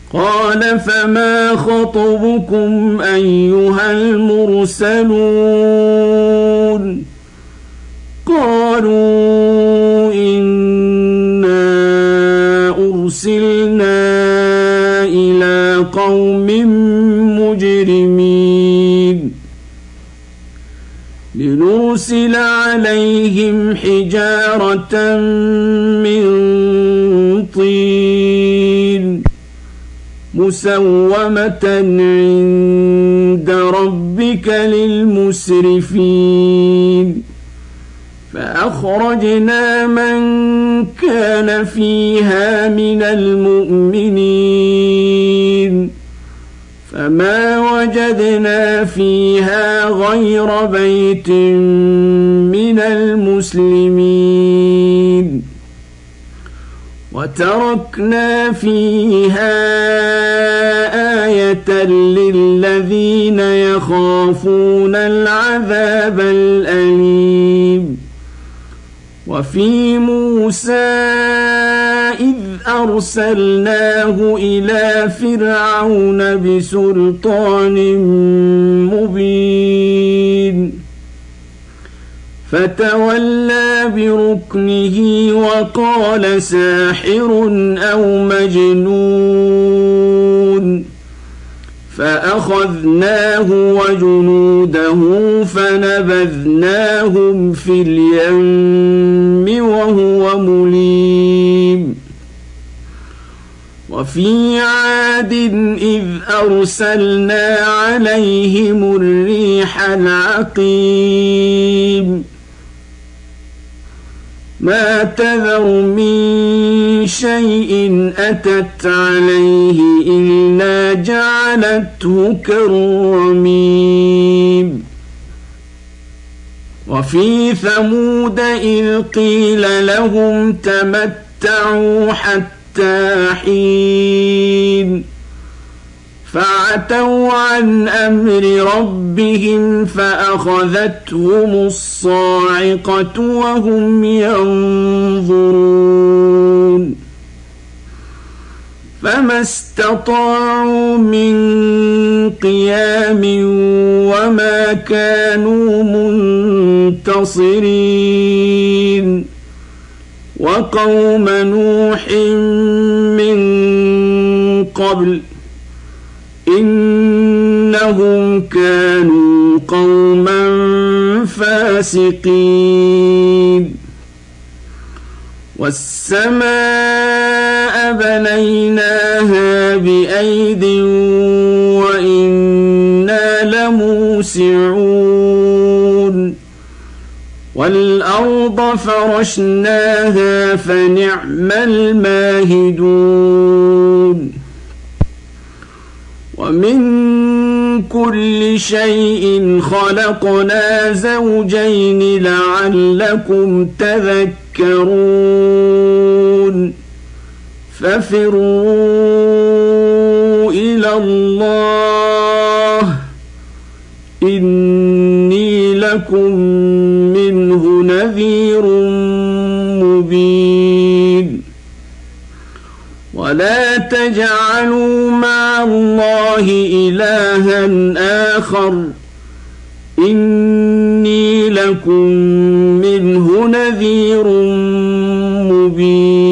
قال فما خطبكم أيها المرسلون قالوا إنا أرسلنا إلى قوم مجرمين لنرسل عليهم حجارة من طين مسومة عند ربك للمسرفين فأخرجنا من كان فيها من المؤمنين فما وجدنا فيها غير بيت من المسلمين وتركنا فيها آية للذين يخافون العذاب الأليم وفي موسى إذ أرسلناه إلى فرعون بسلطان مبين فتولى بركنه وقال ساحر أو مجنون فأخذناه وجنوده فنبذناهم في اليم وهو مليم وفي عاد إذ أرسلنا عليهم الريح العقيم ما تذر من شيء أتت عليه إلا جعلته كالرميم وفي ثمود إذ قيل لهم تمتعوا حتى حين فعتوا عن أمر ربهم فأخذتهم الصاعقة وهم ينظرون فما استطاعوا من قيام وما كانوا منتصرين وقوم نوح من قبل إنهم كانوا قوما فاسقين والسماء بنيناها بأيد وإنا لموسعون والأرض فرشناها فنعم الماهدون ومن كل شيء خلقنا زوجين لعلكم تذكرون ففروا إلى الله إني لكم منه نذير مبين ولا تجعلوا مع الله إلها آخر إني لكم منه نذير مبين